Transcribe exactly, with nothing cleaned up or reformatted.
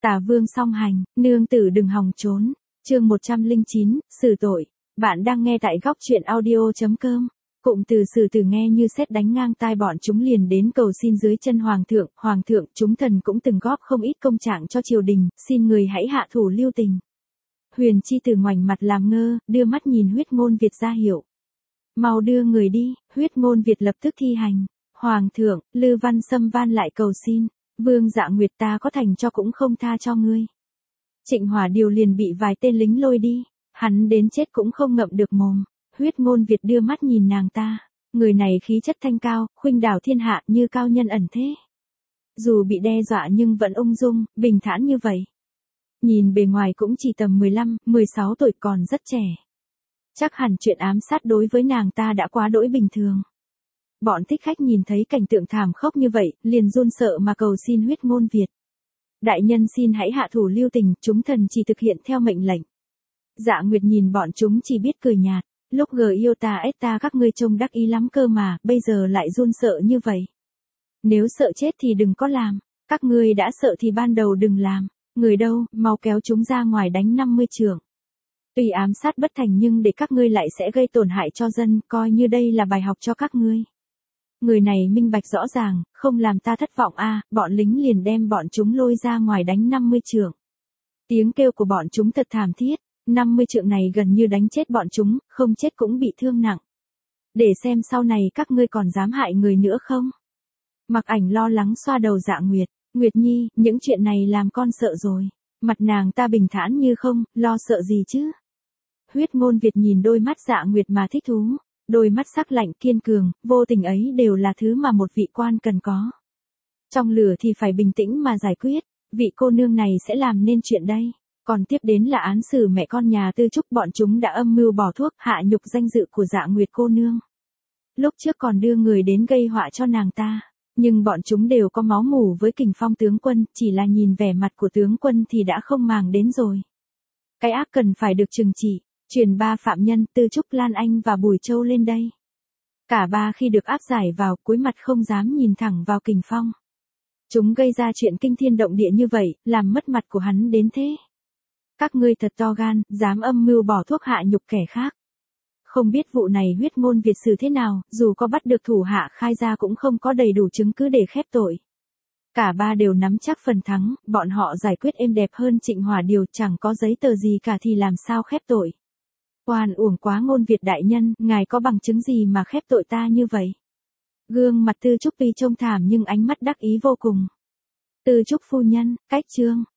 Tả Vương song hành, nương tử đừng hòng trốn. Chương một trăm lẻ chín, xử tội. Bạn đang nghe tại góc truyện audio chấm com. Cụm từ xử tử nghe như sét đánh ngang tai, bọn chúng liền đến cầu xin dưới chân hoàng thượng. Hoàng thượng, chúng thần cũng từng góp không ít công trạng cho triều đình, xin người hãy hạ thủ lưu tình. Huyền chi tử ngoảnh mặt làm ngơ, đưa mắt nhìn Huyết Ngôn Việt ra hiệu. Mau đưa người đi. Huyết Ngôn Việt lập tức thi hành. Hoàng thượng, Lư Văn Sâm van lại cầu xin. Vương Dạ Nguyệt, ta có thành cho cũng không tha cho ngươi. Trịnh Hỏa Điều liền bị vài tên lính lôi đi. Hắn đến chết cũng không ngậm được mồm. Huyết Ngôn Việt đưa mắt nhìn nàng ta. Người này khí chất thanh cao, khuynh đảo thiên hạ như cao nhân ẩn thế. Dù bị đe dọa nhưng vẫn ung dung, bình thản như vậy. Nhìn bề ngoài cũng chỉ tầm mười lăm, mười sáu tuổi, còn rất trẻ. Chắc hẳn chuyện ám sát đối với nàng ta đã quá đỗi bình thường. Bọn thích khách nhìn thấy cảnh tượng thảm khốc như vậy, liền run sợ mà cầu xin Huyết Ngôn Việt. Đại nhân xin hãy hạ thủ lưu tình, chúng thần chỉ thực hiện theo mệnh lệnh. Dạ Nguyệt nhìn bọn chúng chỉ biết cười nhạt. Lúc gờ yêu ta ết ta các ngươi trông đắc ý lắm cơ mà, bây giờ lại run sợ như vậy. Nếu sợ chết thì đừng có làm, các ngươi đã sợ thì ban đầu đừng làm. Người đâu, mau kéo chúng ra ngoài đánh năm mươi chưởng. Tuy ám sát bất thành nhưng để các ngươi lại sẽ gây tổn hại cho dân, coi như đây là bài học cho các ngươi. Người này minh bạch rõ ràng, không làm ta thất vọng a. Bọn lính liền đem bọn chúng lôi ra ngoài đánh năm mươi chưởng. Tiếng kêu của bọn chúng thật thảm thiết, năm mươi chưởng này gần như đánh chết bọn chúng, không chết cũng bị thương nặng. Để xem sau này các ngươi còn dám hại người nữa không? Mặc Ảnh lo lắng xoa đầu Dạ Nguyệt. Nguyệt Nhi, những chuyện này làm con sợ rồi. Mặt nàng ta bình thản như không, lo sợ gì chứ? Huyết Ngôn Việt nhìn đôi mắt Dạ Nguyệt mà thích thú. Đôi mắt sắc lạnh kiên cường, vô tình ấy đều là thứ mà một vị quan cần có. Trong lửa thì phải bình tĩnh mà giải quyết, vị cô nương này sẽ làm nên chuyện đây. Còn tiếp đến là án xử mẹ con nhà Tư Trúc, bọn chúng đã âm mưu bỏ thuốc hạ nhục danh dự của Dạ Nguyệt cô nương. Lúc trước còn đưa người đến gây họa cho nàng ta, nhưng bọn chúng đều có máu mủ với Kình Phong tướng quân, chỉ là nhìn vẻ mặt của tướng quân thì đã không màng đến rồi. Cái ác cần phải được trừng trị. Truyền ba phạm nhân Tư Trúc, Lan Anh và Bùi Châu lên đây. Cả ba khi được áp giải vào, cúi mặt không dám nhìn thẳng vào Kình Phong. Chúng gây ra chuyện kinh thiên động địa như vậy, làm mất mặt của hắn đến thế. Các ngươi thật to gan, dám âm mưu bỏ thuốc hạ nhục kẻ khác. Không biết vụ này Huyết Ngôn Việt xử thế nào, dù có bắt được thủ hạ khai ra cũng không có đầy đủ chứng cứ để khép tội. Cả ba đều nắm chắc phần thắng, bọn họ giải quyết êm đẹp hơn Trịnh Hỏa Điều, chẳng có giấy tờ gì cả thì làm sao khép tội. Oan uổng quá Ngôn Việt đại nhân, ngài có bằng chứng gì mà khép tội ta như vậy? Gương mặt Tư Trúc tuy trông thảm nhưng ánh mắt đắc ý vô cùng. Tư Trúc phu nhân, cách chương.